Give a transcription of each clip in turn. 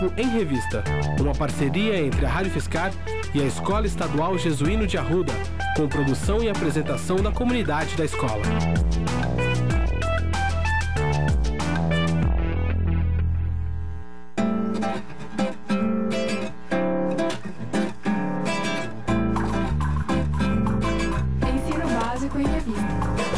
em Revista, uma parceria entre a Rádio Fiscar e a Escola Estadual Jesuíno de Arruda, com produção e apresentação da comunidade da escola. Ensino básico em Revista.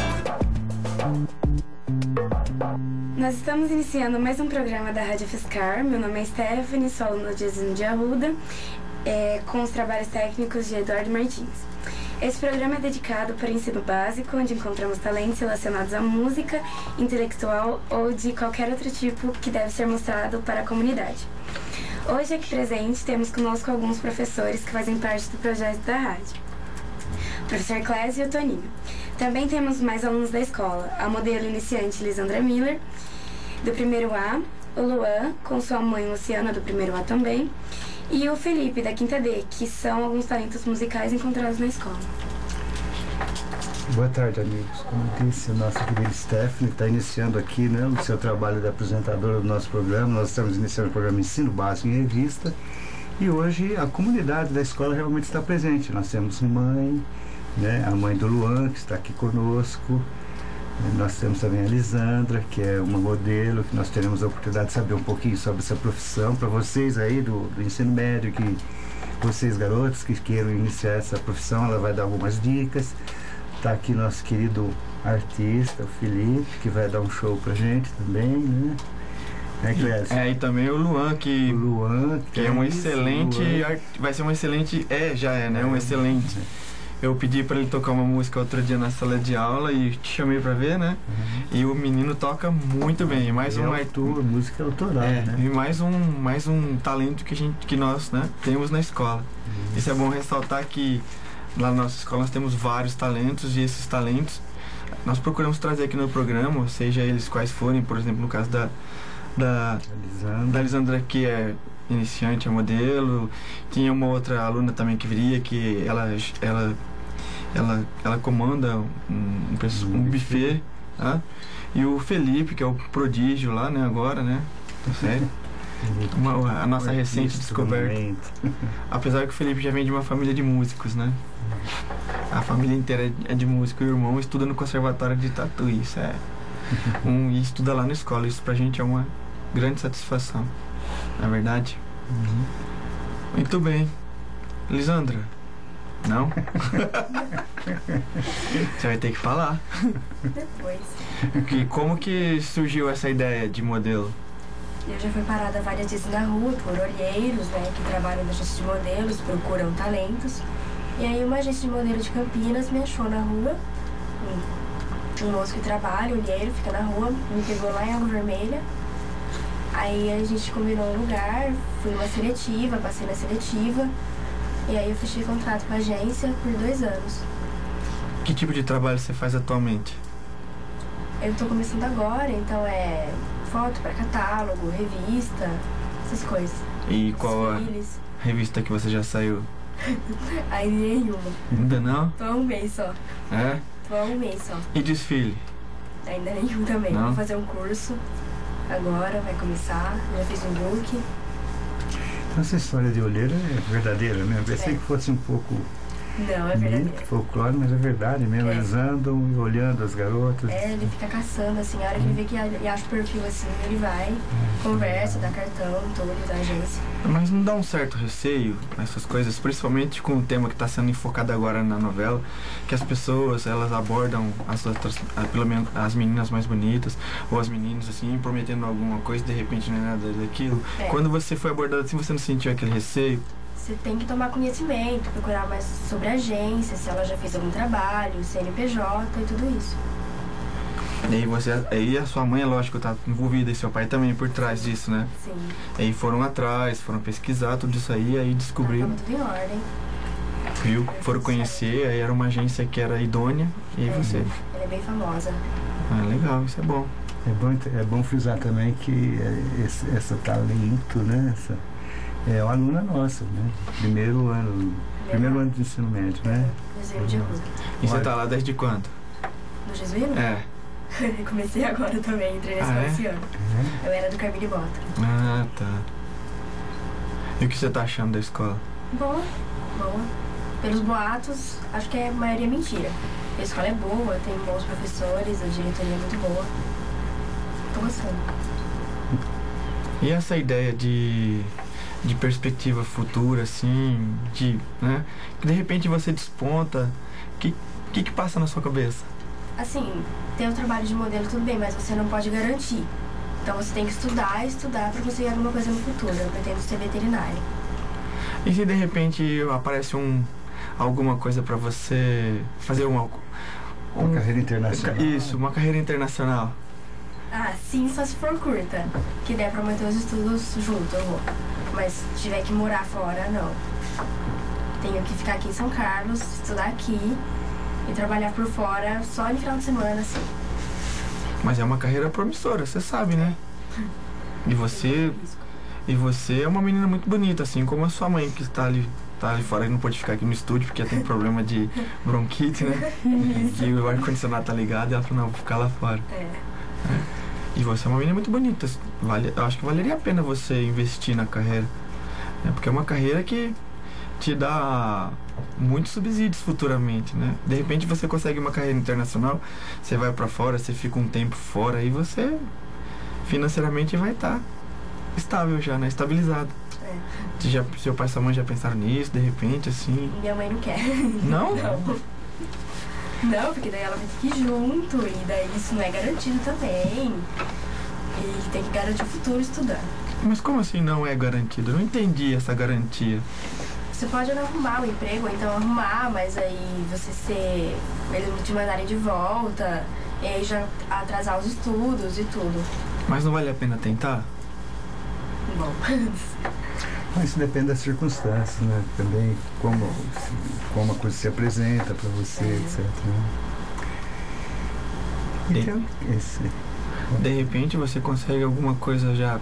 Nós estamos iniciando mais um programa da Rádio Fiscar. Meu nome é Stephanie, sou aluna do Jesuíno de Arruda, com os trabalhos técnicos de Eduardo Martins. Esse programa é dedicado para o ensino básico, onde encontramos talentos relacionados à música, intelectual ou de qualquer outro tipo que deve ser mostrado para a comunidade. Hoje aqui presente temos conosco alguns professores que fazem parte do projeto da rádio. O professor Clésio e o Toninho. Também temos mais alunos da escola, a modelo iniciante Lisandra Miller, do primeiro A, o Luan, com sua mãe Luciana, do primeiro A também, e o Felipe, da quinta D, que são alguns talentos musicais encontrados na escola. Boa tarde, amigos. Como disse a nossa querida Stephanie, está iniciando aqui, né, o seu trabalho de apresentadora do nosso programa. Nós estamos iniciando o programa Ensino Básico em Revista e hoje a comunidade da escola realmente está presente. Nós temos mãe, né, a mãe do Luan, que está aqui conosco. Nós temos também a Lisandra, que é uma modelo, que nós teremos a oportunidade de saber um pouquinho sobre essa profissão. Para vocês aí do ensino médio, que vocês garotos que queiram iniciar essa profissão, ela vai dar algumas dicas. Está aqui nosso querido artista, o Felipe, que vai dar um show pra gente também, né? E também o Luan, que é um excelente, vai ser um excelente, um excelente. Eu pedi para ele tocar uma música outro dia na sala de aula e te chamei para ver, né? E o menino toca muito bem. Mais música autoral, né? E mais um talento que nós, né, temos na escola. Isso é bom ressaltar que lá na nossa escola nós temos vários talentos e esses talentos nós procuramos trazer aqui no programa, seja eles quais forem. Por exemplo, no caso da Lisandra, que é iniciante, é modelo. Tinha uma outra aluna também que viria, que ela comanda um buffet, tá? E o Felipe, que é o prodígio lá, né, agora, né? Sério? A nossa recente descoberta. Apesar que o Felipe já vem de uma família de músicos, né? A família inteira é de músico. O irmão estuda no conservatório de Tatuí, isso e estuda lá na escola. Isso pra gente é uma grande satisfação, não é verdade? Muito bem. Lisandra? Não? Você vai ter que falar. Depois. Como que surgiu essa ideia de modelo? Eu já fui parada várias vezes na rua por olheiros, né, que trabalham na agência de modelos, procuram talentos. E aí uma agência de modelo de Campinas me achou na rua. Um moço que trabalha, olheiro, fica na rua, me pegou lá em Água Vermelha. Aí a gente combinou um lugar, fui numa seletiva, passei na seletiva. E aí eu fechei contrato com a agência por 2 anos. Que tipo de trabalho você faz atualmente? Eu tô começando agora, então é foto para catálogo, revista, essas coisas. E qual a revista que você já saiu? Aí nenhuma. Ainda não? Tô há um mês só. É? Tô há um mês só. E desfile? Ainda nenhum também. Não? Vou fazer um curso agora, vai começar. Já fiz um book. Essa história de olheiro é verdadeira, né? Eu pensei que fosse um pouco... Não, é verdadeiro. Folclore, mas é verdade mesmo. Eles andam olhando as garotas. Ele fica caçando, assim, a hora que ele vê que acha o perfil assim, ele vai, conversa, dá cartão, tudo da agência. Mas não dá um certo receio essas coisas, principalmente com o tema que está sendo enfocado agora na novela, que as pessoas, elas abordam as outras, pelo menos as meninas mais bonitas, ou as meninas, assim, prometendo alguma coisa, de repente não é nada daquilo. Quando você foi abordado assim, você não sentiu aquele receio? Você tem que tomar conhecimento, procurar mais sobre a agência, se ela já fez algum trabalho, CNPJ e tudo isso. E aí a sua mãe, é lógico, tá envolvida, e seu pai também por trás disso, né? Sim. Aí foram atrás, foram pesquisar tudo isso aí descobriram. Tava tudo em ordem. Viu? Foram conhecer, aí era uma agência que era idônea, e aí você... Ela é bem famosa. Ah, legal, isso é bom. É bom frisar também que esse talento, né? É uma aluna nossa, né? Primeiro ano de ensino médio, né? Jesuíno de Arruda. E você tá lá desde quando? No Jesuíno? É. Comecei agora também, entrei nesse esse ano. Eu era do Carmine Bota. Ah, tá. E o que você tá achando da escola? Boa. Pelos boatos, acho que a maioria é mentira. A escola é boa, tem bons professores, a diretoria é muito boa. Tô gostando. E essa ideia de perspectiva futura, assim, né? Que de repente você desponta, que passa na sua cabeça? Assim, ter o trabalho de modelo tudo bem, mas você não pode garantir. Então você tem que estudar pra conseguir alguma coisa no futuro. Eu pretendo ser veterinária. E se de repente aparece alguma coisa pra você fazer uma carreira internacional? Isso, uma carreira internacional. Ah, sim, só se for curta. Que der pra manter os estudos junto, eu vou. Mas se tiver que morar fora, não. Tenho que ficar aqui em São Carlos, estudar aqui e trabalhar por fora só no final de semana, assim. Mas é uma carreira promissora, você sabe, né? E você é uma menina muito bonita, assim como a sua mãe, que tá ali fora e não pode ficar aqui no estúdio porque tem problema de bronquite, né? E o ar-condicionado tá ligado e ela falou, não, vou ficar lá fora. E você é uma menina muito bonita. Eu acho que valeria a pena você investir na carreira. Porque é uma carreira que te dá muitos subsídios futuramente, né? De repente você consegue uma carreira internacional, você vai pra fora, você fica um tempo fora e você financeiramente vai estar estável já, né? Estabilizado. Seu pai e sua mãe já pensaram nisso, de repente, assim? Minha mãe não quer. Não? Não, porque daí ela vai ter que ir junto, e daí isso não é garantido também. E tem que garantir o futuro estudando. Mas como assim não é garantido? Eu não entendi essa garantia. Você pode não arrumar o emprego, ou então arrumar, mas aí eles te mandarem de volta, e aí já atrasar os estudos e tudo. Mas não vale a pena tentar? Bom. Mas isso depende das circunstâncias, né? Também como a coisa se apresenta para você, etc. Então, de repente você consegue alguma coisa já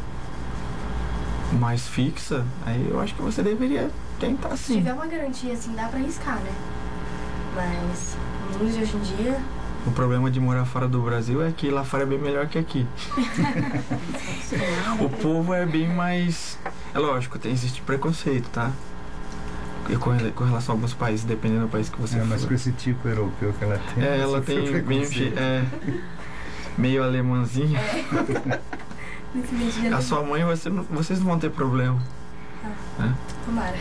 mais fixa, aí eu acho que você deveria tentar sim. Se tiver uma garantia assim, dá pra arriscar, né? Mas no mundo de hoje em dia... O problema de morar fora do Brasil é que lá fora é bem melhor que aqui. O povo é bem mais... É lógico, existe preconceito, tá? E com relação a alguns países, dependendo do país que você for. Mas com esse tipo europeu que ela tem... ela tem meio alemãzinha. A sua mãe, vocês não vão ter problema. Tomara.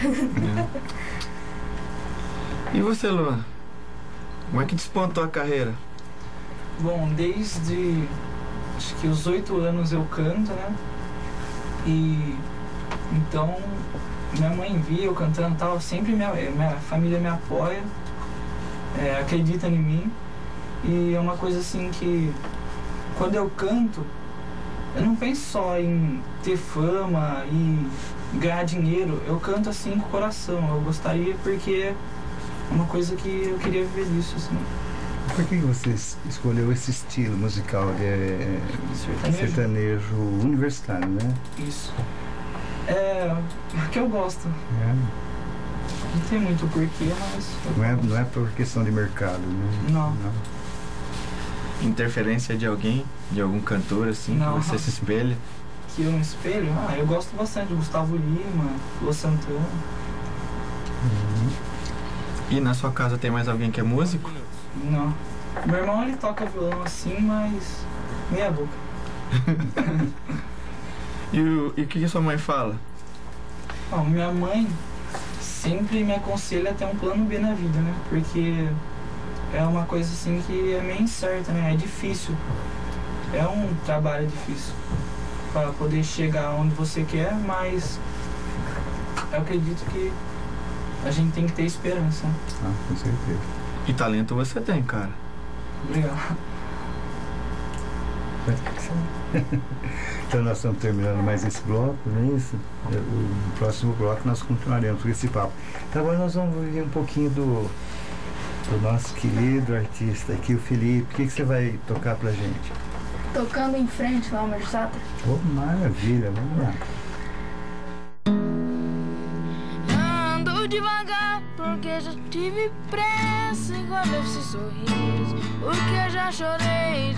E você, Luan? Como é que despontou a carreira? Bom, desde acho que os 8 anos eu canto, né? E então minha mãe via eu cantando e tal, sempre minha família me apoia, acredita em mim. E é uma coisa assim que quando eu canto, eu não penso só em ter fama e ganhar dinheiro, eu canto assim com o coração. Eu gostaria porque é uma coisa que eu queria viver disso, assim. Por que você escolheu esse estilo musical de sertanejo universitário, né? Isso. É que eu gosto. Não tem muito porquê, mas... Não é por questão de mercado, né? Não. Interferência de alguém? De algum cantor, assim, não. Que você se espelha? Que eu me espelho? Eu gosto bastante de Gustavo Lima, Lua Santana. E na sua casa tem mais alguém que é músico? Não. Meu irmão, ele toca violão assim, mas meia boca. E o que sua mãe fala? Minha mãe sempre me aconselha a ter um plano B na vida, né? Porque é uma coisa assim que é meio incerta, né? É difícil. É um trabalho difícil para poder chegar onde você quer, mas eu acredito que a gente tem que ter esperança. Com certeza. E talento você tem, cara. Obrigado. Então nós estamos terminando mais esse bloco, não é isso? No próximo bloco nós continuaremos com esse papo. Então agora nós vamos ouvir um pouquinho do nosso querido artista aqui, o Felipe. O que você vai tocar pra gente? Tocando em frente lá, Alma Sata. Oh, maravilha, vamos lá. Ando devagar porque já tive pressa, igual esse sorriso, porque já chorei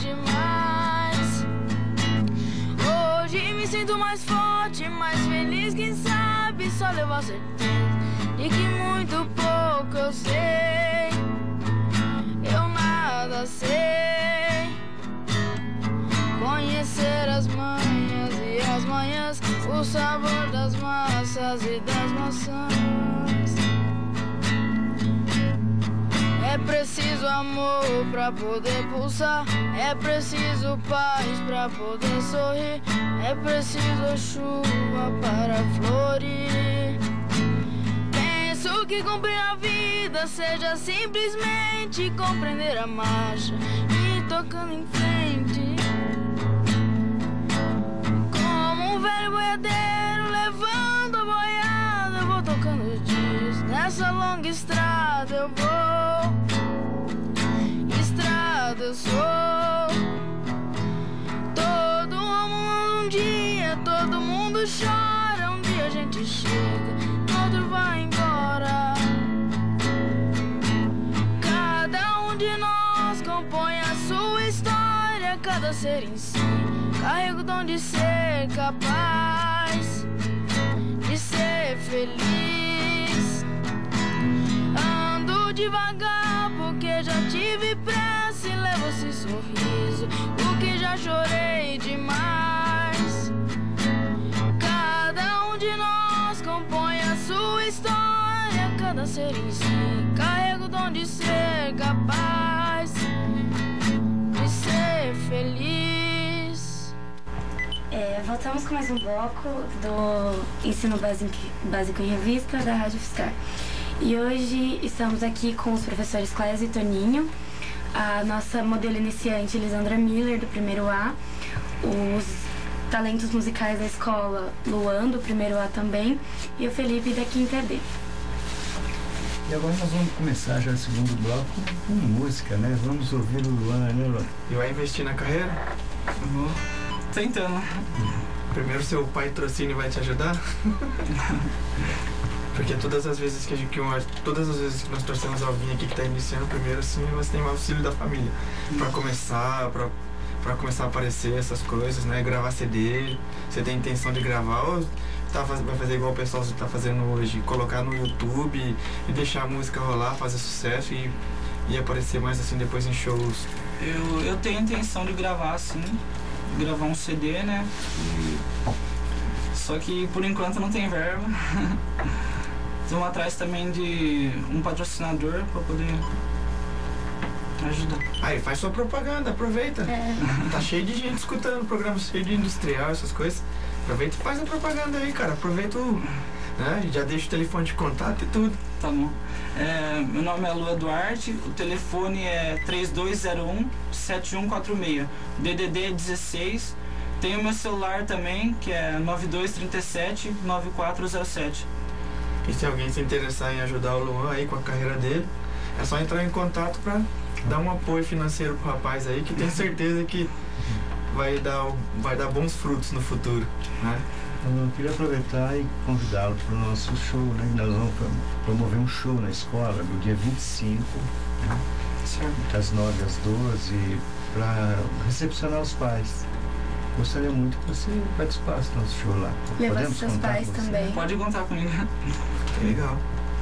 demais. Hoje me sinto mais forte, mais feliz, quem sabe só levar certeza de que muito pouco eu sei. Eu nada sei. Conhecer as manhas e as manhãs, o sabor das massas e das maçãs. É preciso amor pra poder pulsar, é preciso paz pra poder sorrir, é preciso chuva para florir. Penso que cumprir a vida seja simplesmente compreender a marcha e ir tocando em frente. Como um velho boiadeiro levando a boiada, eu vou tocando os dias, nessa longa estrada eu vou. Eu sou. Todo mundo um dia, todo mundo chora. Um dia a gente chega, outro vai embora. Cada um de nós compõe a sua história. Cada ser em si carrega o dom de ser capaz de ser feliz. Ando devagar porque já tive pressa. Levo esse sorriso, o que já chorei demais. Cada um de nós compõe a sua história. Cada ser em si carrega o dom de ser capaz de ser feliz. Voltamos com mais um bloco do Ensino Básico em Revista da Rádio Fiscar. E hoje estamos aqui com os professores Clésio e Toninho, a nossa modelo iniciante Lisandra Miller, do primeiro A, os talentos musicais da escola Luan, do primeiro A também, e o Felipe, da quinta D. E agora nós vamos começar já o segundo bloco com música, né? Vamos ouvir o Luan, né, Luan? E vai investir na carreira? Vou tentando. Primeiro seu patrocínio vai te ajudar? Porque todas as vezes que nós trouxemos alguém aqui que está iniciando primeiro, assim, você tem o auxílio da família para começar a aparecer essas coisas, né? Gravar CD, você tem intenção de gravar ou vai fazer igual o pessoal está fazendo hoje, colocar no YouTube e deixar a música rolar, fazer sucesso e aparecer mais assim depois em shows? Eu tenho a intenção de gravar, assim, gravar um CD, né? Só que por enquanto não tem verba. Estamos atrás também de um patrocinador para poder ajudar. Aí, faz sua propaganda, aproveita. Tá cheio de gente escutando, programa cheio de industrial, essas coisas. Aproveita e faz a propaganda aí, cara. Aproveita né? Já deixa o telefone de contato e tudo. Tá bom. Meu nome é Lua Duarte, o telefone é 3201-7146, DDD 16. Tem o meu celular também, que é 9237-9407. E se alguém se interessar em ajudar o Luan aí com a carreira dele, é só entrar em contato para dar um apoio financeiro pro rapaz aí, que tenho certeza que vai dar bons frutos no futuro, né? Eu queria aproveitar e convidá-lo para o nosso show, né? Nós vamos promover um show na escola no dia 25, né? Das 9 às 12, para recepcionar os pais. Gostaria muito que você participasse do nosso show lá. Levar seus pais também. Pode contar comigo. Legal.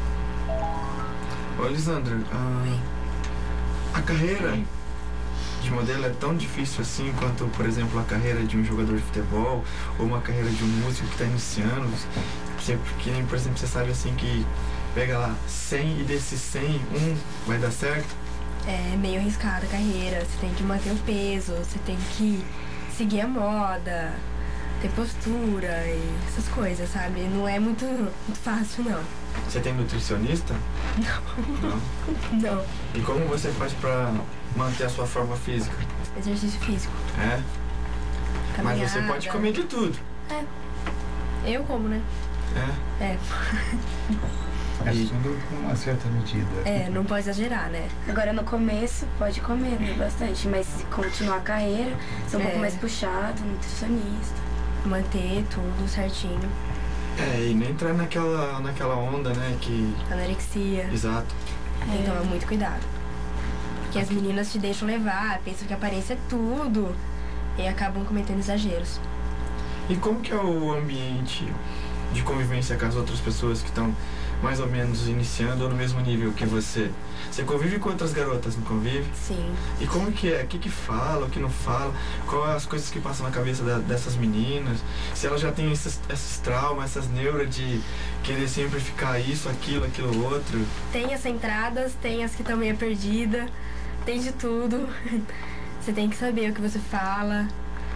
Ô, Lisandra, a carreira de modelo é tão difícil assim quanto, por exemplo, a carreira de um jogador de futebol ou uma carreira de um músico que está iniciando? Porque, por exemplo, você sabe assim que pega lá 100 e desses 100, vai dar certo? É meio arriscada a carreira, você tem que manter o peso, você tem que seguir a moda, ter postura e essas coisas, sabe? Não é muito fácil, não. Você tem nutricionista? Não. Não. E como você faz pra manter a sua forma física? Exercício físico. É? Caminhada. Mas você pode comer de tudo. É. Eu como, né? É? É tudo com uma certa medida. Não pode exagerar, né? Agora no começo pode comer, né, bastante, mas se continuar a carreira, ser um pouco mais puxado, nutricionista. Manter tudo certinho. E nem entrar naquela onda, né, que... Anorexia. Exato. Tem que tomar muito cuidado. Porque as meninas te deixam levar, pensam que a aparência é tudo e acabam cometendo exageros. E como que é o ambiente de convivência com as outras pessoas que estão mais ou menos iniciando ou no mesmo nível que você? Você convive com outras garotas, não convive? Sim. E como que é? O que fala, o que não fala? Quais as coisas que passam na cabeça dessas meninas? Se elas já têm esses traumas, essas neuras de querer sempre ficar isso, aquilo outro? Tem as centradas, tem as que estão meio perdidas, tem de tudo. Você tem que saber o que você fala,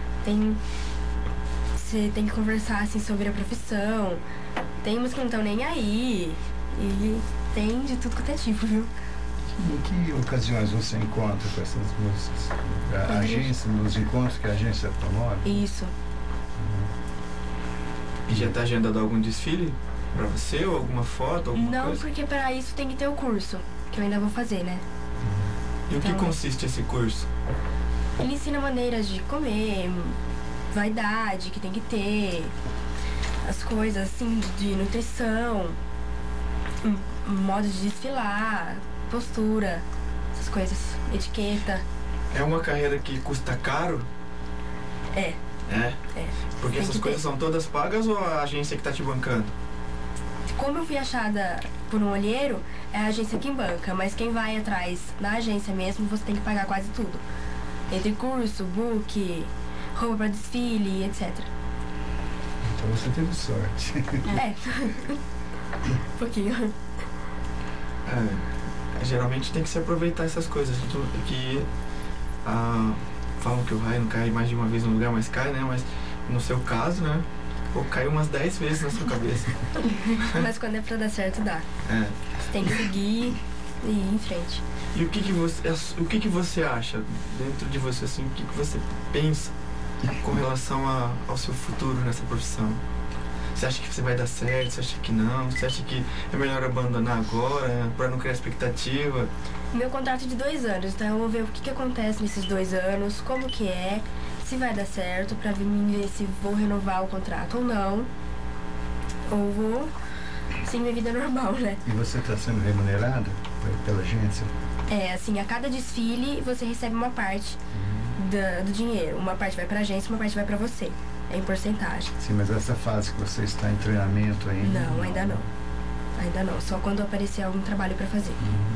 você tem que conversar assim sobre a profissão. Tem umas que não estão nem aí. E tem de tudo quanto é tipo, viu? Em que ocasiões você encontra com essas moças? A agência, nos encontros que a agência promove? Isso. E já está agendado algum desfile pra você? Ou alguma foto, alguma coisa? Não, porque para isso tem que ter o curso, que eu ainda vou fazer, né? E o que consiste esse curso? Ele ensina maneiras de comer, vaidade que tem que ter, as coisas assim de nutrição, modo de desfilar, postura, essas coisas, etiqueta. É uma carreira que custa caro? É. É? É. Porque essas coisas são todas pagas ou a agência que tá te bancando? Como eu fui achada por um olheiro, é a agência que banca, mas quem vai atrás da agência mesmo, você tem que pagar quase tudo. Entre curso, book, roupa para desfile, etc. Então você teve sorte. É. Um pouquinho. Geralmente tem que se aproveitar essas coisas. Falam que o raio não cai mais de uma vez no lugar, mas cai, né? Mas no seu caso, né? Ou caiu umas 10 vezes na sua cabeça. Mas quando é pra dar certo, dá. É. Você tem que seguir e ir em frente. E o que você acha dentro de você, assim, o que você pensa com relação ao seu futuro nessa profissão? Você acha que você vai dar certo? Você acha que não? Você acha que é melhor abandonar agora pra não criar expectativa? Meu contrato é de 2 anos, então eu vou ver o que acontece nesses 2 anos, como que é, se vai dar certo, pra ver se vou renovar o contrato ou não. Ou vou seguir minha vida normal, né? E você está sendo remunerado pela agência? É, assim, a cada desfile você recebe uma parte do dinheiro. Uma parte vai pra agência, uma parte vai pra você. É em porcentagem. Sim, mas essa fase que você está em treinamento ainda? Não, ainda não. Ainda não, só quando aparecer algum trabalho pra fazer.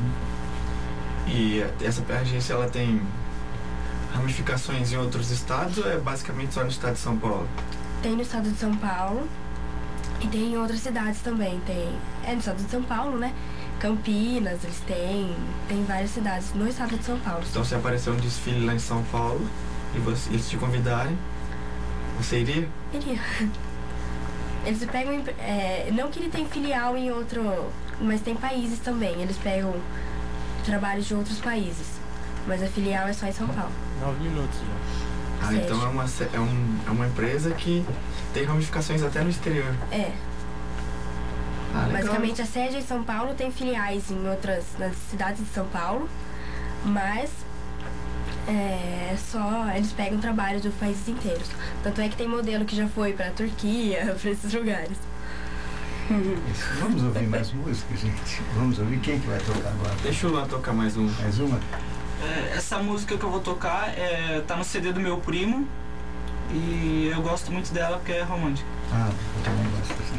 E essa agência, ela tem ramificações em outros estados ou é basicamente só no estado de São Paulo? Tem no estado de São Paulo e tem em outras cidades também. É no estado de São Paulo, né? Campinas, eles têm várias cidades no estado de São Paulo. Então, se aparecer um desfile lá em São Paulo e eles te convidarem, você iria? Iria. Eles pegam... não que ele tem filial em outro... Mas tem países também. Eles pegam trabalhos de outros países. Mas a filial é só em São Paulo. 9 minutos já. Ah, então é uma empresa que tem ramificações até no exterior. É. Ah, legal. Basicamente a sede é em São Paulo, tem filiais nas cidades de São Paulo, mas eles pegam trabalho dos países inteiros. Tanto é que tem modelo que já foi pra Turquia, pra esses lugares. Vamos ouvir mais música, gente? Vamos ouvir quem que vai tocar agora? Deixa o Luan tocar mais um. Mais uma? Essa música que eu vou tocar tá no CD do meu primo e eu gosto muito dela porque é romântica. Ah, eu também gosto assim.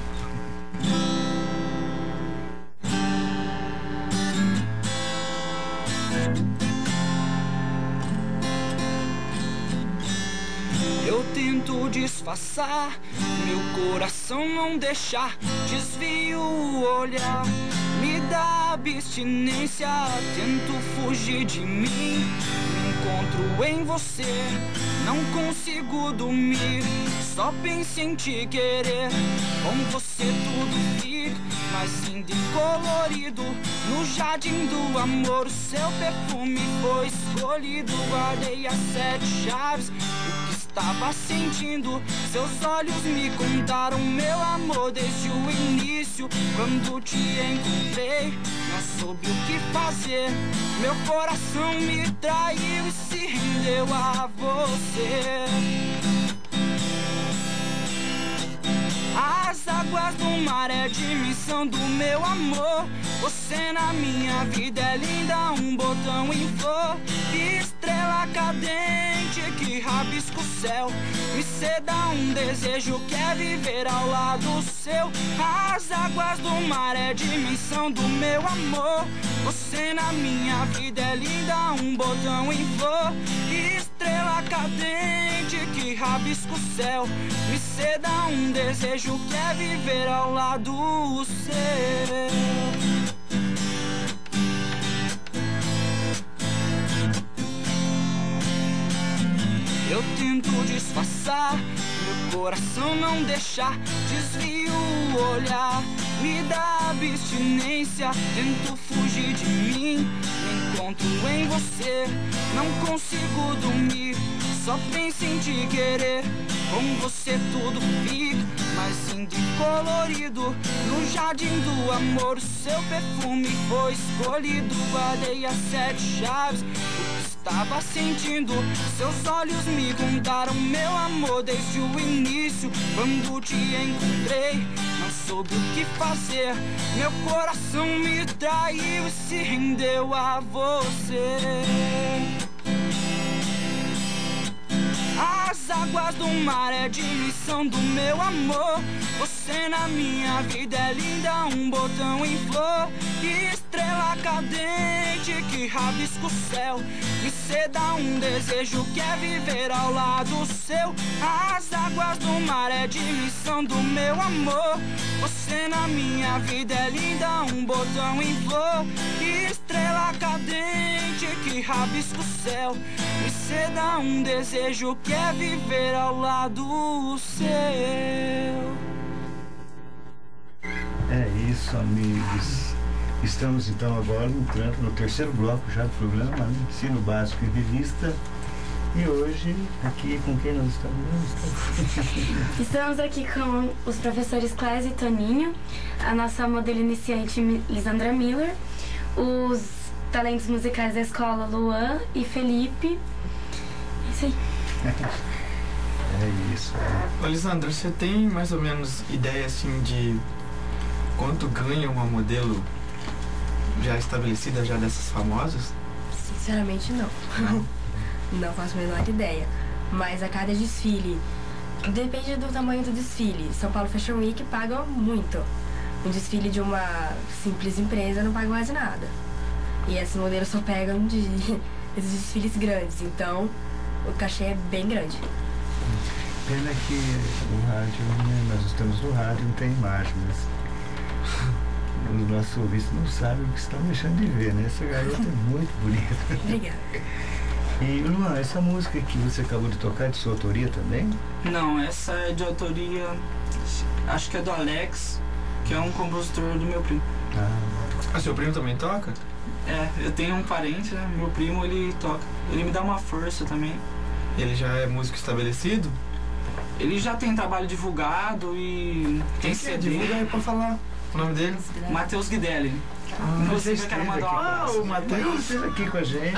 Eu tento disfarçar, meu coração não deixar, desvio o olhar, me dá abstinência, tento fugir de mim, me encontro em você, não consigo dormir, só penso em te querer, com você tudo fica mais lindo e colorido, no jardim do amor o seu perfume foi escolhido, guardei as 7 chaves, estava sentindo, seus olhos me contaram meu amor desde o início. Quando te encontrei, não soube o que fazer. Meu coração me traiu e se rendeu a você. As águas do mar é a dimensão do meu amor. Você na minha vida é linda, um botão em flor. Estrela cadente que rabisca o céu. Me ceda um desejo que é viver ao lado seu. As águas do mar é a dimensão do meu amor. Você na minha vida é linda, um botão em flor. Estrela cadente que rabisca o céu. Me ceda um desejo que é viver ao lado seu. Eu tento disfarçar, meu coração não deixar. Desvio o olhar, me dá abstinência. Tento fugir de mim, me encontro em você. Não consigo dormir, só penso em te querer. Com você tudo fica mais lindo e colorido. No jardim do amor o seu perfume foi escolhido. Guardei as 7 chaves, estava sentindo. Seus olhos me contaram meu amor desde o início. Quando te encontrei, não soube o que fazer. Meu coração me traiu e se rendeu a você. As águas do mar é a dimensão do meu amor. Você na minha vida é linda, um botão em flor. Estrela cadente que rabisca o céu. Me ceda um desejo que é viver ao lado seu. As águas do mar é a dimensão do meu amor. Você na minha vida é linda, um botão em flor. Estrela cadente que rabisca o céu. Me ceda um desejo que é viver ao lado seu. É isso, amigos. Estamos então agora entrando no terceiro bloco já do programa, né? Ensino Básico em Revista. E hoje, aqui com quem nós estamos? Estamos aqui com os professores Clésio e Toninho, a nossa modelo iniciante Lisandra Miller, os talentos musicais da escola Luan e Felipe. É isso aí. É isso. Ô, Lisandra, você tem mais ou menos ideia assim de quanto ganha uma modelo já estabelecida, já dessas famosas? Sinceramente, não. Não faço a menor ideia. Mas a cada desfile, depende do tamanho do desfile. São Paulo Fashion Week paga muito. Um desfile de uma simples empresa não paga quase nada. E esses modelos só pegam de esses desfiles grandes. Então, o cachê é bem grande. Pena que o rádio, né? Nós estamos no rádio, não tem imagem, mas os nossos ouvintes não sabem o que estão deixando de ver, né? Essa garota é muito bonita. Obrigada. E, Luan, essa música que você acabou de tocar é de sua autoria também? Não, essa é de autoria, acho que é do Alex, que é um compositor do meu primo. Ah, seu primo também toca? É, eu tenho um parente, né? Meu primo, ele toca. Ele me dá uma força também. Ele já é músico estabelecido? Ele já tem trabalho divulgado e tem CD. Divulga aí pra falar o nome dele. Matheus Guidelli. Você eu quero mandar o Matheus esteve aqui com a gente.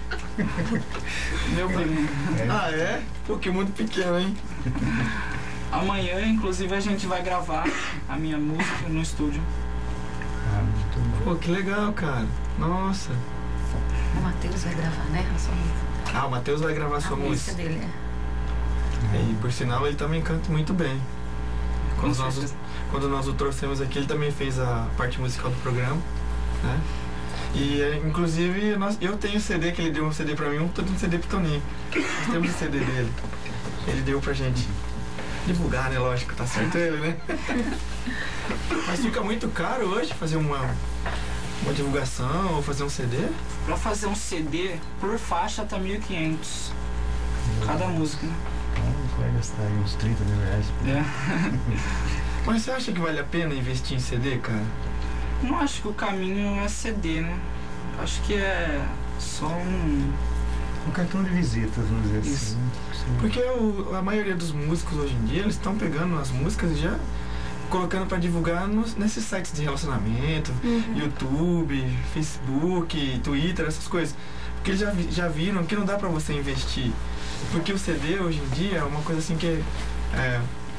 Meu primo. Ah, é? Pô, que mundo pequeno, hein? Amanhã, inclusive, a gente vai gravar a minha música no estúdio. Ah, muito bom. Pô, que legal, cara. Nossa. O Matheus vai gravar, né? A sua música. Ah, o Matheus vai gravar sua música dele, E por sinal ele também canta muito bem. Quando nós o trouxemos aqui, ele também fez a parte musical do programa, né? E inclusive eu tenho CD, que ele deu um CD pra mim, um CD pro Toninho. Nós temos o CD dele. Ele deu pra gente divulgar, né? Lógico, tá certo ele, né? Mas fica muito caro hoje fazer uma divulgação ou fazer um CD? Pra fazer um CD, por faixa tá 1.500. Cada música, né? Vai gastar aí uns 30 mil reais. Mas você acha que vale a pena investir em CD, cara? Não acho que o caminho é CD, né? Acho que é só um cartão de visitas, vamos dizer Isso. assim. Porque a maioria dos músicos hoje em dia, eles estão pegando as músicas e já colocando pra divulgar nesses sites de relacionamento, YouTube, Facebook, Twitter, essas coisas. Porque eles já viram que não dá pra você investir. Porque o CD hoje em dia é uma coisa assim que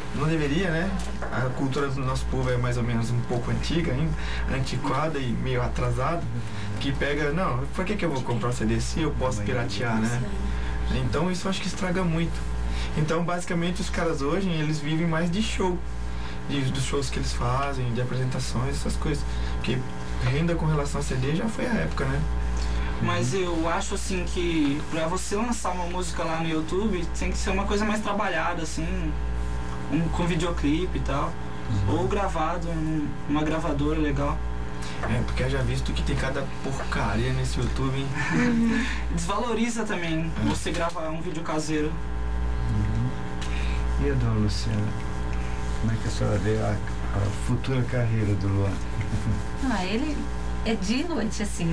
não deveria, né? A cultura do nosso povo é mais ou menos um pouco antiga ainda, antiquada e meio atrasada, que pega, não, por que eu vou comprar CD se eu posso piratear, né? Então isso eu acho que estraga muito. Então basicamente os caras hoje, eles vivem mais de show, dos shows que eles fazem, de apresentações, essas coisas. Porque renda com relação a CD já foi a época, né? Mas eu acho assim que pra você lançar uma música lá no YouTube tem que ser uma coisa mais trabalhada, assim, com videoclipe e tal. Ou gravado numa gravadora legal. Porque eu já visto que tem cada porcaria nesse YouTube, hein? Desvaloriza também você gravar um vídeo caseiro. E a dona Luciana? Como é que a senhora vê a futura carreira do Luan? Ele é de noite, assim,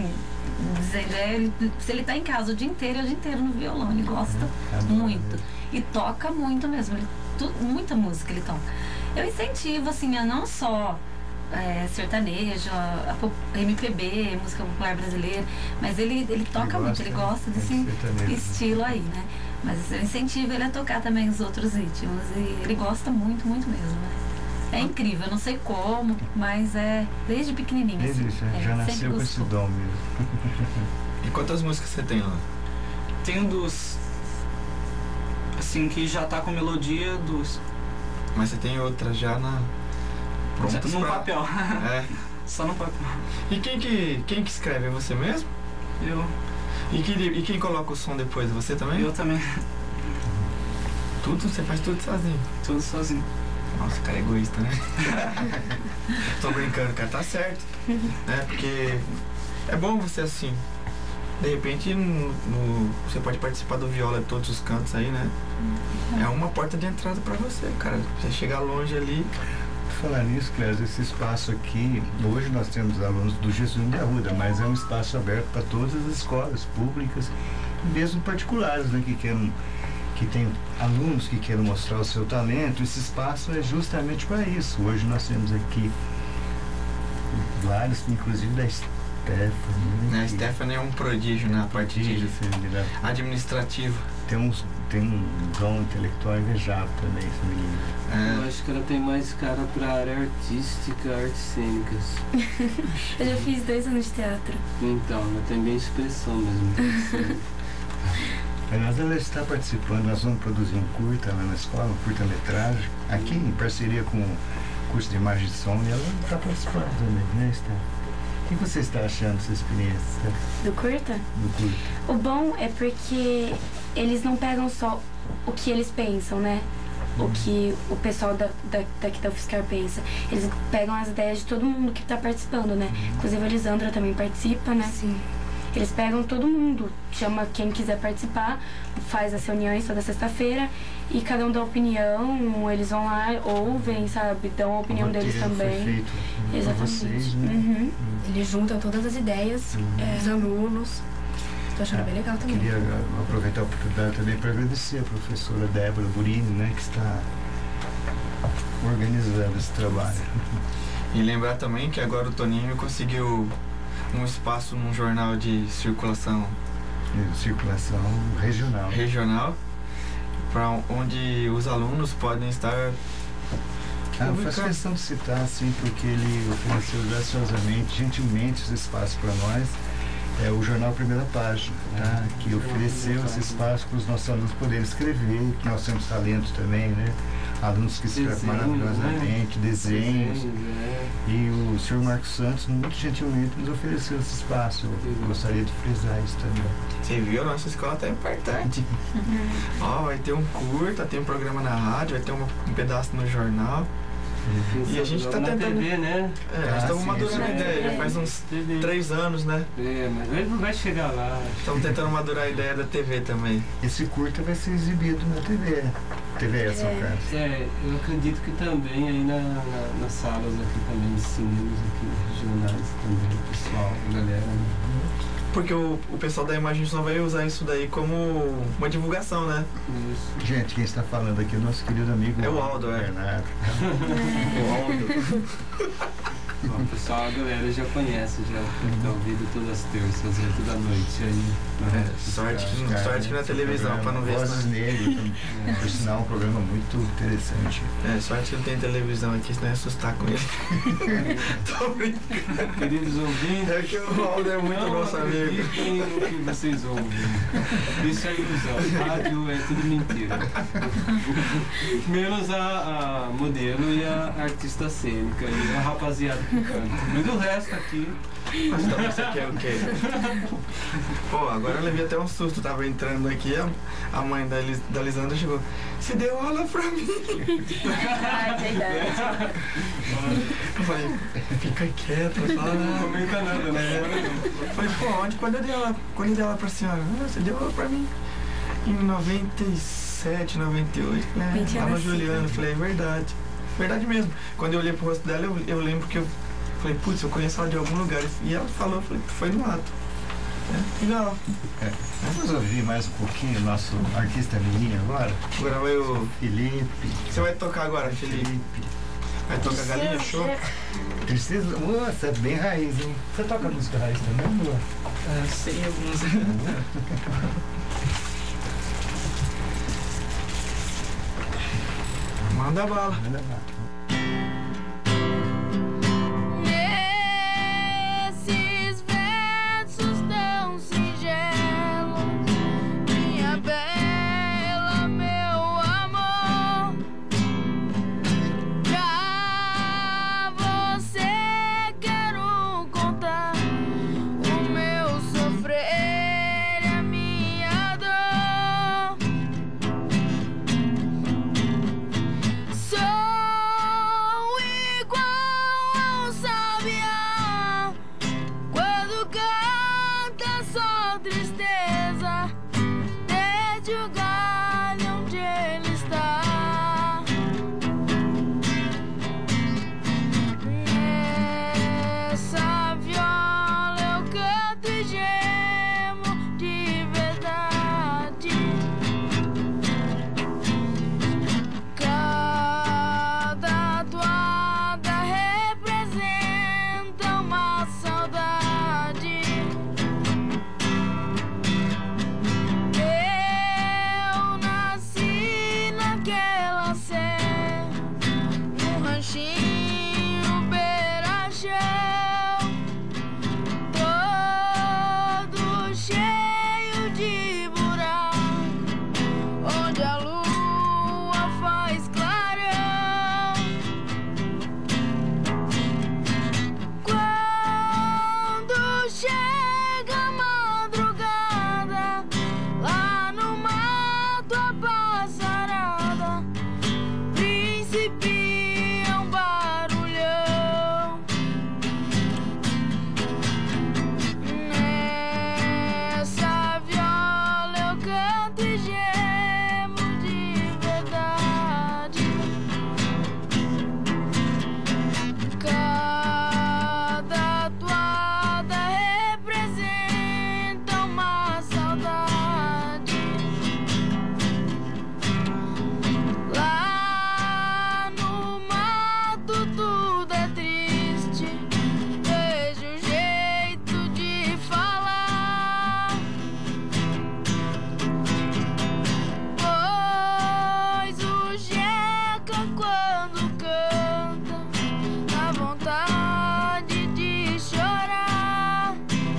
se ele tá em casa o dia inteiro no violão, ele gosta muito. E toca muito mesmo, muita música ele toca. Eu incentivo, assim, a não só sertanejo, a MPB, música popular brasileira, mas ele toca muito, ele gosta desse estilo aí, né? Mas eu incentivo ele a tocar também os outros ritmos e ele gosta muito, muito mesmo, né? É incrível, eu não sei como, mas desde pequenininho. Já nasceu com esse dom mesmo. E quantas músicas você tem lá? Tenho duas, assim, que já tá com melodia, duas. Mas você tem outras já prontas no papel. Só no papel. E quem que escreve? É você mesmo? Eu. E quem coloca o som depois? Você também? Eu também. Você faz tudo sozinho? Tudo sozinho. Nossa, cara é egoísta, né? Tô brincando, cara, tá certo. Porque é bom você assim. De repente você pode participar do Viola de todos os cantos aí, né? É uma porta de entrada pra você, cara. Você chegar longe ali. Falar nisso, Clésia, esse espaço aqui, hoje nós temos alunos do Jesuíno de Arruda, mas é um espaço aberto para todas as escolas públicas, mesmo particulares, né, que tem alunos que queiram mostrar o seu talento. Esse espaço é justamente para isso. Hoje nós temos aqui vários, inclusive da Stephanie. A Stephanie é um prodígio na parte administrativa. Tem um dom intelectual invejável também, essa menina. Eu acho que ela tem mais cara pra área artística, artes cênicas. Eu já fiz 2 anos de teatro. Então, ela tem bem expressão mesmo. Aliás, ela está participando, nós vamos produzir um curta lá na escola, um curta-metragem, aqui em parceria com o curso de imagem de som, e ela está participando também, né, Esther? O que você está achando dessa experiência, Esther? Do curta? Do curta. O bom é porque eles não pegam só o que eles pensam, né? O que o pessoal daqui da UFSCar pensa. Eles pegam as ideias de todo mundo que está participando, né? Inclusive a Elisandra também participa, né? Sim. Eles pegam todo mundo, chama quem quiser participar, faz as reuniões toda sexta-feira e cada um dá opinião, eles vão lá, ouvem, sabe, dão a opinião deles também. Exatamente. Vocês, né? Eles juntam todas as ideias dos alunos. Estou achando bem legal também. Queria aproveitar a oportunidade também para agradecer a professora Débora Burini, né, que está organizando esse trabalho. E lembrar também que agora o Toninho conseguiu um espaço num jornal de circulação regional, para onde os alunos podem estar. Faz questão de citar, assim, porque ele ofereceu graciosamente, gentilmente, esse espaço para nós. É o jornal Primeira Página, tá? Que ofereceu esse espaço para os nossos alunos poderem escrever, que nós temos talento também, né? Alunos que escrevem maravilhosamente, desenhos. E o senhor Marcos Santos, muito gentilmente, nos ofereceu esse espaço. Eu gostaria de frisar isso também. Você viu, a nossa escola tá importante. Vai ter um curta, tem um programa na rádio, vai ter um pedaço no jornal. E a gente tá tentando. TV, né? Nós estamos madurando a ideia, já faz uns 3 anos, né? Mas ele não vai chegar lá. Estamos tentando madurar a ideia da TV também. Esse curta vai ser exibido na TV. TV São Carlos. Eu acredito que também aí nas salas aqui também, de cinemas aqui, regionais também, o pessoal, a galera. Porque o pessoal da imagem só vai usar isso daí como uma divulgação, né? Isso. Gente, quem está falando aqui é o nosso querido amigo o Aldo, Bernardo. O Aldo. Bom, pessoal, a galera já conhece, já tá ouvindo todas as terças, 8 da noite aí. Sorte que na televisão, pra não ver Vozes Negras, por sinal, um programa muito interessante. Sorte que não tem televisão aqui, senão ia assustar com ele. Tô brincando. Queridos ouvintes, é que o Valdo é muito nosso amigo. O que vocês ouvem. Isso é ilusão. Rádio é tudo mentira. Menos a modelo e a artista cênica e a rapaziada que canta. Mas o resto aqui. Mas então você quer o quê? Pô, agora eu levei até um susto. Tava entrando aqui, a mãe da Lisandra chegou. Você deu aula pra mim? Ai, verdade. Eu falei, fica quieto, não comenta nada, né? Eu falei, pô, quando eu dei aula pra senhora? Você deu aula pra mim em 97, 98, né? Tava Juliana, eu falei, é verdade. Verdade mesmo. Quando eu olhei pro rosto dela, eu lembro que eu falei, putz, eu conheço ela de algum lugar. E ela falou, eu falei, foi no ato. Legal. Vamos ouvir mais um pouquinho o nosso artista menino agora? Agora vai o Felipe. Você vai tocar agora, Felipe? Vai tocar Galinha Show? Tristeza, nossa, é bem raiz, hein? Você toca música raiz também, Lu? Sei algumas. Manda bala. Manda bala. Nesses versos tão singelos, minha bela, meu amor, pra você quero contar o meu sofrer e a minha dor. Sou igual ao sabiá quando canta só tristeza, desde o galho onde ele está. Nessa viola eu canto e gemo de verdade. Cada toada representa uma saudade. Eu nasci naquela serra, num ranchinho beira-chão, todo cheio de buraco, onde a lua faz clarão. Quando chega a madrugada, lá no mato a passarada principia um barulhão. Nessa viola eu canto e gemo de verdade. Cada toada representa uma saudade. Lá no mato tudo é triste, vejo o jeito de falar, pois o jeca quando canta dá vontade de chorar.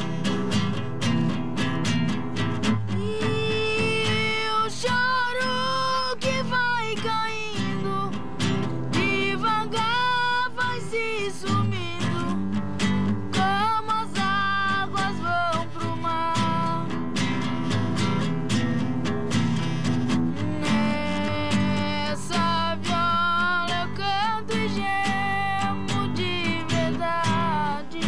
E o choro que vai caindo devagar vai se sumindo, como as águas vão pro mar. Nessa viola eu canto e gemo de verdade.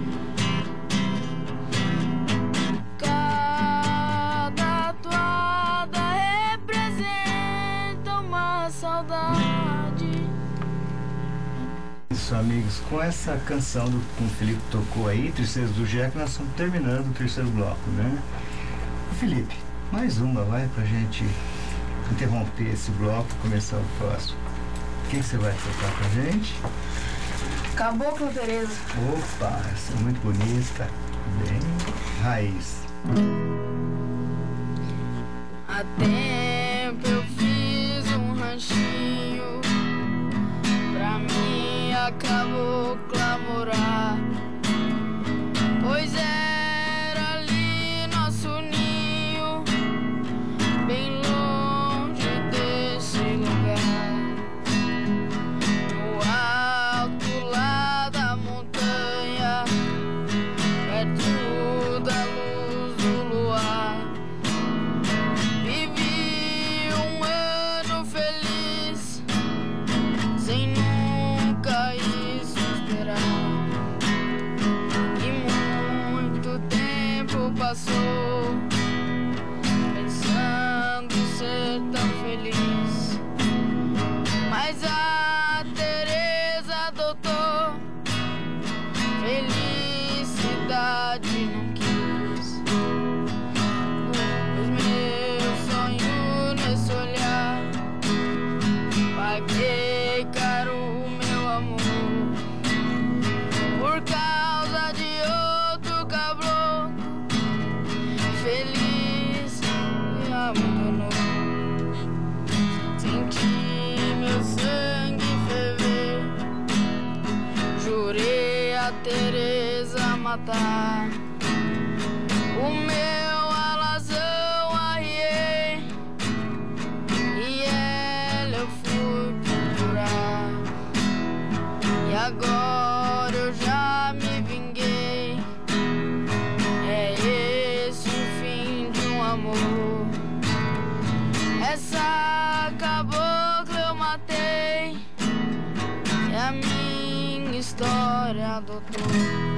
Cada toada representa uma saudade. Isso, amigos, com essa canção que o Felipe tocou aí, Tristeza do Jeca, nós estamos terminando o terceiro bloco, né? Felipe, mais uma, vai, pra gente interromper esse bloco e começar o próximo. O que você vai tocar pra gente? Caboclo Tereza. Opa, essa é muito bonita, bem raiz. Há tempo eu fiz um ranchinho pra minha cabocla morar, pois era ali nosso ninho, bem longe desse lugar, no alto lá da montanha, perto da luz do luar. Vivi um ano feliz, sem nunca isso esperar. E muito tempo passou, pensando ser tão feliz. Mas a Tereza adotou, felicidade não quis. Os meus sonhos nesse olhar, paguei caro o meu amor, por causa de outro caboclo feliz me abandonou. Senti meu sangue ferver, jurei a Tereza matar. O meu alazão arriei e ela eu fui procurar. E agora eu já me vinguei, é esse o fim de um amor. Essa cabocla eu matei e a minha história adotou.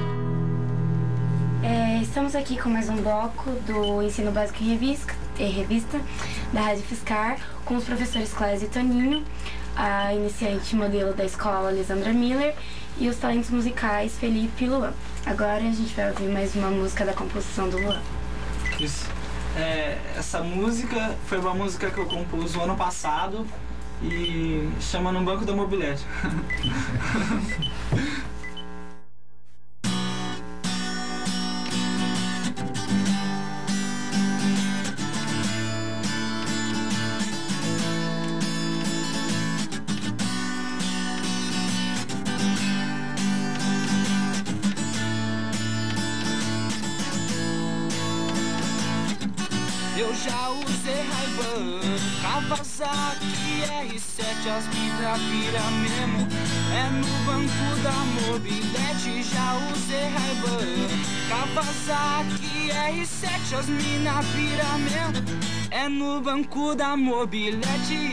Estamos aqui com mais um bloco do Ensino Básico em Revista da Rádio Fiscar, com os professores Clésio e Toninho, a iniciante modelo da escola Lisandra Miller e os talentos musicais Felipe e Luan. Agora a gente vai ouvir mais uma música da composição do Luan. Isso. Essa música foi uma música que eu compus no ano passado e chama No Banco da Mobilete. Eu já usei Ray-Ban, Kawasaki R7, as mina pira mesmo, é no banco da mobilete. Já usei Ray-Ban, Kawasaki R7, as mina pira mesmo, é no banco da mobilete.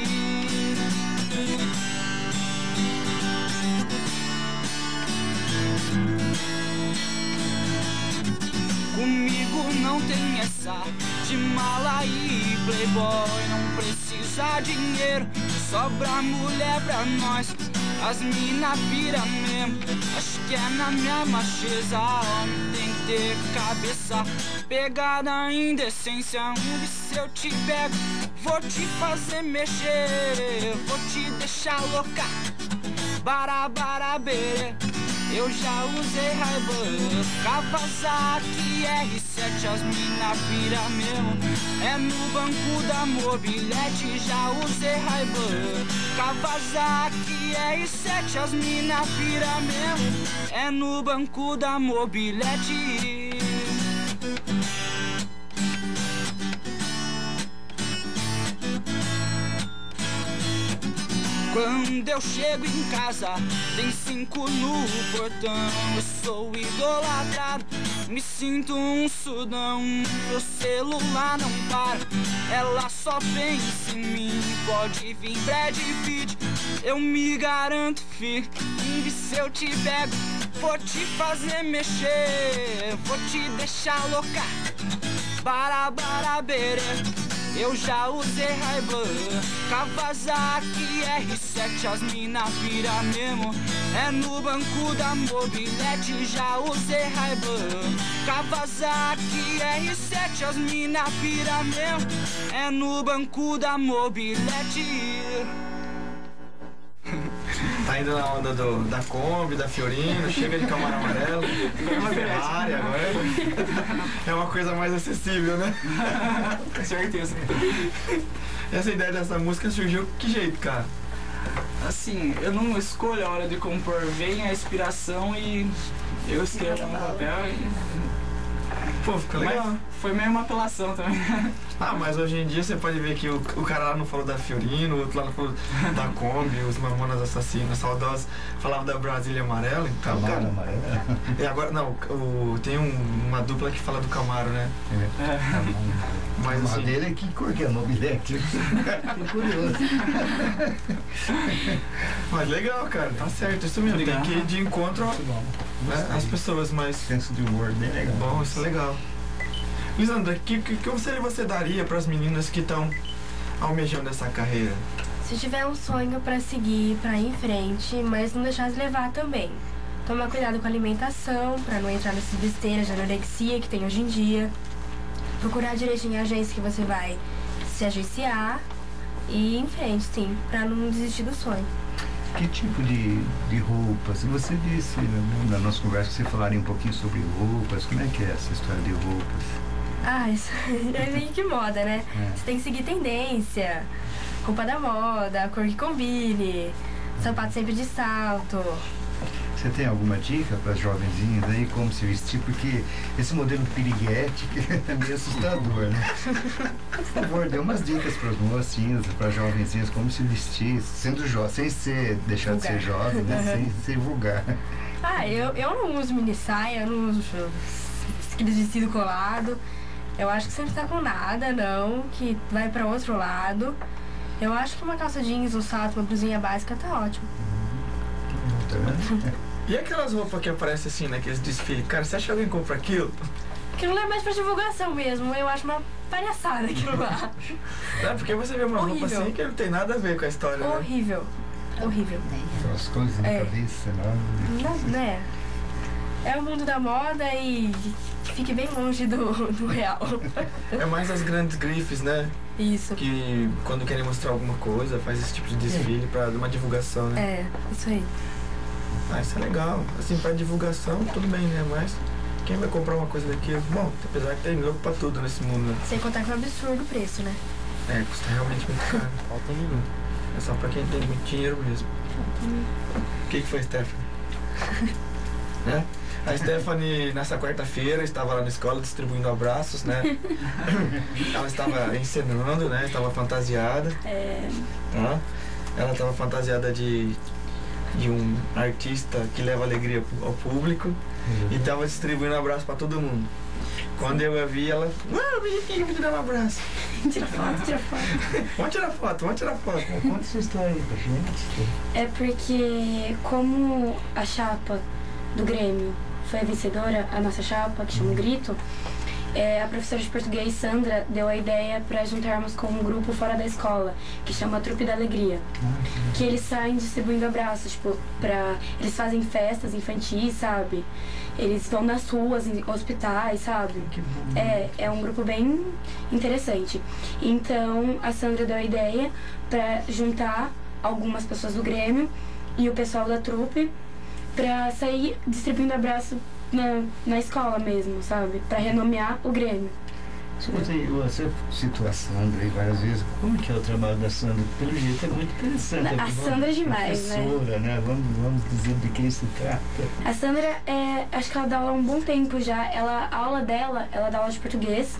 Comigo não tem essa de mala e playboy, não precisa dinheiro, sobra mulher pra nós. As mina pira mesmo, acho que é na minha macheza. Homem tem que ter cabeça, pegada em decência. Se eu te pego, vou te fazer mexer, vou te deixar louca, barabaraberê. Eu já usei Ray-Ban, Kawasaki R7, as mina pira mesmo, é no banco da mobilete. Já usei Ray-Ban, Kawasaki R7, as mina pira mesmo, é no banco da mobilete. Quando eu chego em casa, tem 5 no portão. Eu sou idolatrado, me sinto um sudão. Meu celular não para, ela só pensa em mim. Pode vir Brad Pitt, eu me garanto, fi. Se eu te pego, vou te fazer mexer, vou te deixar louca, barabaraberê. Eu já usei Ray-Ban, Kawasaki R7, as mina pira mesmo, é no banco da mobilete. Já usei Ray-Ban, Kawasaki R7, as mina pira mesmo, é no banco da mobilete. Tá Tá indo na onda da Kombi, da Fiorino, chega de Camaro amarelo, Ferrari agora. É uma coisa mais acessível, né? Com certeza. Essa ideia dessa música surgiu que jeito, cara? Assim, eu não escolho a hora de compor, vem a inspiração e eu escrevo no papel e... Pô, ficou legal. Mas foi meio uma apelação também. Ah, mas hoje em dia você pode ver que o cara lá não falou da Fiorino, o outro lá não falou da Kombi, os Mamonas Assassinos, saudosos, falavam da Brasília Amarela, então, Camaro amarelo. E agora, não, tem uma dupla que fala do Camaro, né? Mas Mas assim... dele é que cor que é? Mobilete? Fiquei curioso. Mas legal, cara, tá certo, isso mesmo, tem que ir de encontro às pessoas, mas... O senso de humor bem legal. Bom, isso é legal. Lisandra, que conselho você daria para as meninas que estão almejando essa carreira? Se tiver um sonho pra seguir, pra ir em frente, mas não deixar de levar também. Tomar cuidado com a alimentação, pra não entrar nessas besteiras de anorexia que tem hoje em dia. Procurar direitinho a agência que você vai se agenciar e ir em frente, sim, pra não desistir do sonho. Que tipo de roupas? Você disse na nossa conversa que você falaria um pouquinho sobre roupas. Como é que é essa história de roupas? Ah, isso é meio que moda, né? Você tem que seguir tendência, roupa da moda, cor que combine, sapato sempre de salto. Você tem alguma dica para as jovenzinhas aí como se vestir? Porque esse modelo piriguete é meio assustador, né? Por favor, dê umas dicas para as mocinhas, para as jovenzinhas, como se vestir, sendo sem deixar vulgar. De ser jovem, né? Sem ser vulgar. Ah, eu não uso mini saia, eu não uso aqueles vestido colado. Eu acho que você não tá com nada, não, que vai para outro lado. Eu acho que uma calça jeans, um salto, uma blusinha básica tá ótimo. E aquelas roupas que aparecem assim naqueles desfiles? Cara, você acha que alguém compra aquilo? Aquilo não é mais pra divulgação mesmo, eu acho uma palhaçada aquilo lá. Não, porque você vê uma roupa assim que não tem nada a ver com a história, horrível. né? Horrível. As coisas na cabeça, não. Né? É o mundo da moda e fique bem longe do real. É mais as grandes grifes, né? Isso. Que quando querem mostrar alguma coisa, faz esse tipo de desfile pra dar uma divulgação, né? É, isso aí. Ah, isso é legal. Assim, pra divulgação, tudo bem, né? Mas quem vai comprar uma coisa daquilo? Bom, apesar que tem louco pra tudo nesse mundo, né? Sem contar que é um absurdo o preço, né? É, custa realmente muito caro. Falta um minuto. É só pra quem tem muito dinheiro mesmo. O que foi, Stephanie? Né? A Stephanie, nessa quarta-feira, estava lá na escola distribuindo abraços, né? Ela estava encenando, né? Estava fantasiada. Né? Ela estava fantasiada de um artista que leva alegria ao público e estava distribuindo abraço para todo mundo. Quando eu a vi, ela... vem aqui que eu vou te dar um abraço. Tira foto. Vamos tirar foto. Conta essa história aí pra gente. É porque como a chapa do Grêmio foi a vencedora, a nossa chapa, que chama Grito, a professora de português, Sandra, deu a ideia para juntarmos com um grupo fora da escola, que chama Trupe da Alegria. Que eles saem distribuindo abraços, tipo, eles fazem festas infantis, sabe? Eles vão nas ruas, em hospitais, sabe? É um grupo bem interessante. Então, a Sandra deu a ideia para juntar algumas pessoas do Grêmio e o pessoal da trupe para sair distribuindo abraço na escola mesmo, sabe? Pra renomear o Grêmio. Você citou a Sandra aí várias vezes. Como que é o trabalho da Sandra? Pelo jeito é muito interessante. A Sandra é demais, professora, né? Vamos dizer de quem se trata. A Sandra, acho que ela dá aula há um bom tempo já. A aula dela, ela dá aula de português.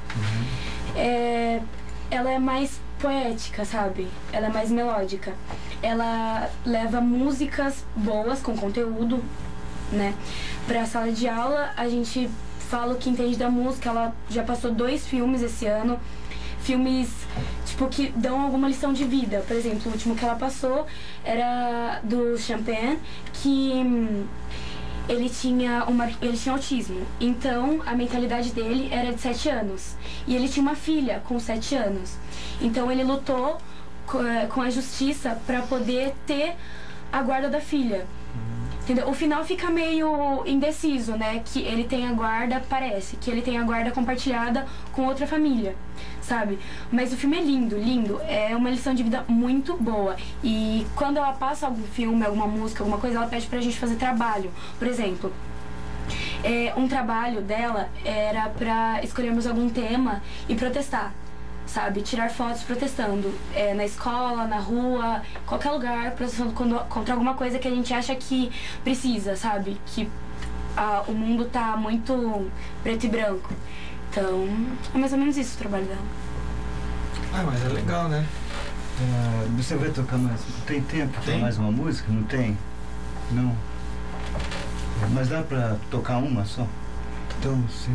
Ela é mais poética, sabe? Ela é mais melódica. Ela leva músicas boas, com conteúdo, né? Pra sala de aula, a gente fala o que entende da música. Ela já passou 2 filmes esse ano. Filmes, tipo, que dão alguma lição de vida. Por exemplo, o último que ela passou era do Champagne, que ele tinha autismo. Então, a mentalidade dele era de 7 anos. E ele tinha uma filha com 7 anos. Então, ele lutou com a justiça para poder ter a guarda da filha. Entendeu? O final fica meio indeciso, né? Que ele tem a guarda, parece, que ele tem a guarda compartilhada com outra família, sabe? Mas o filme é lindo, lindo. É uma lição de vida muito boa. E quando ela passa algum filme, alguma música, alguma coisa, ela pede pra gente fazer trabalho. Por exemplo, um trabalho dela era pra escolhermos algum tema e protestar, sabe? Tirar fotos protestando, na escola, na rua, qualquer lugar, protestando contra alguma coisa que a gente acha que precisa, sabe? Que o mundo tá muito preto e branco. Então, é mais ou menos isso o trabalho dela. Mas é legal, né? Você vai tocar mais? Tem tempo para mais uma música? Não tem? Não? Mas dá pra tocar uma só? Então você...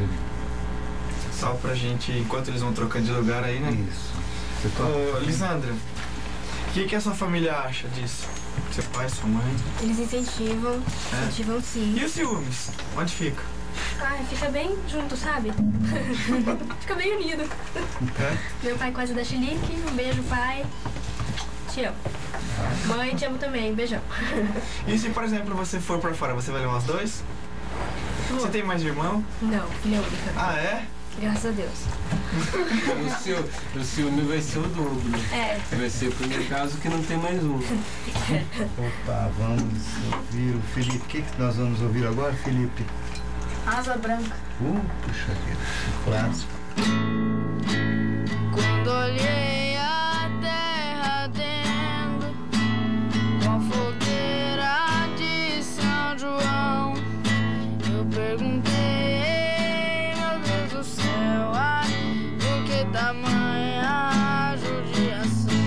Só pra gente, enquanto eles vão trocando de lugar aí, né? Isso. Ô, Lisandra, o que a sua família acha disso? Seu pai, sua mãe? Eles incentivam sim. E os ciúmes? Onde fica? Fica bem junto, sabe? Fica bem unido. Meu pai quase da chilique, um beijo, pai. Te amo. Mãe, te amo também, beijão. E se, por exemplo, você for pra fora, você vai levar os dois? Você tem mais de irmão? Não, filha única. Ah, é? Graças a Deus. O ciúme vai ser o dobro. Vai ser o primeiro caso que não tem mais um. Opa, vamos ouvir o Felipe. O que nós vamos ouvir agora, Felipe? Asa Branca. Puxa vida, clássico. Quando olhei a terra ardendo com a fogueira de São João, eu perguntei, meu Deus do céu, por que tamanha judiação?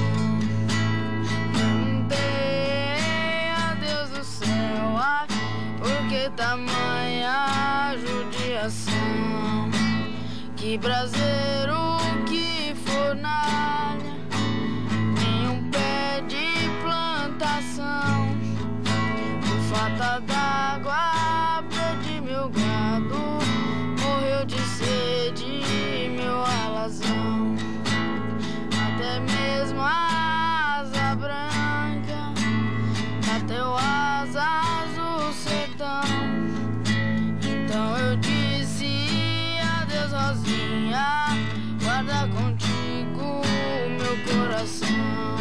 Perguntei a Deus do céu, por que tamanha judiação? Que braseiro, que fornalha, nenhum pé de plantação. Por falta d'água perdi meu gado, morreu de sede meu alazão. Até mesmo a asa branca bateu asas do sertão. Então eu disse adeus, Rosinha, guarda contigo meu coração.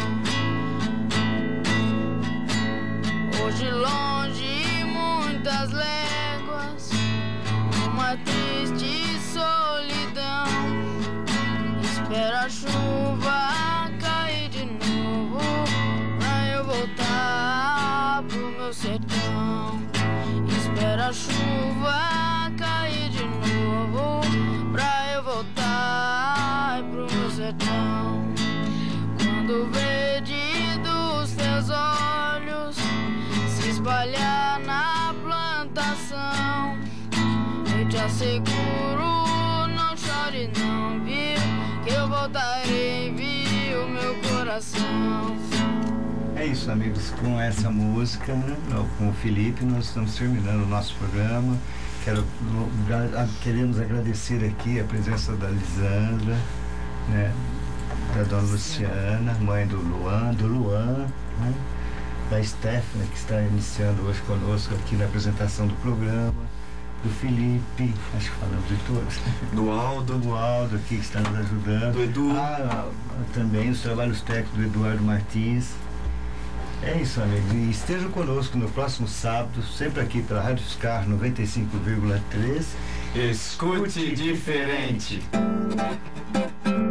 Hoje longe, muitas léguas, uma triste solidão. Espero a chuva cair de novo pra eu voltar pro meu sertão. Espero a chuva cair de novo pra eu voltar pro meu sertão. Quando o verde dos teus olhos se espalhar na plantação, eu te asseguro, não chore não, viu? Que eu voltarei, viu, meu coração. É isso, amigos, com essa música, né, com o Felipe, nós estamos terminando o nosso programa. Queremos agradecer aqui a presença da Lisandra, né, da dona Luciana, mãe do Luan, né, da Stephanie, que está iniciando hoje conosco aqui na apresentação do programa, do Felipe, acho que falamos de todos. Do Aldo aqui, que está nos ajudando. Do Edu. Também os trabalhos técnicos do Eduardo Martins. É isso, amigos. E estejam conosco no próximo sábado, sempre aqui pela Rádio Fiscar 95,3. Escute diferente.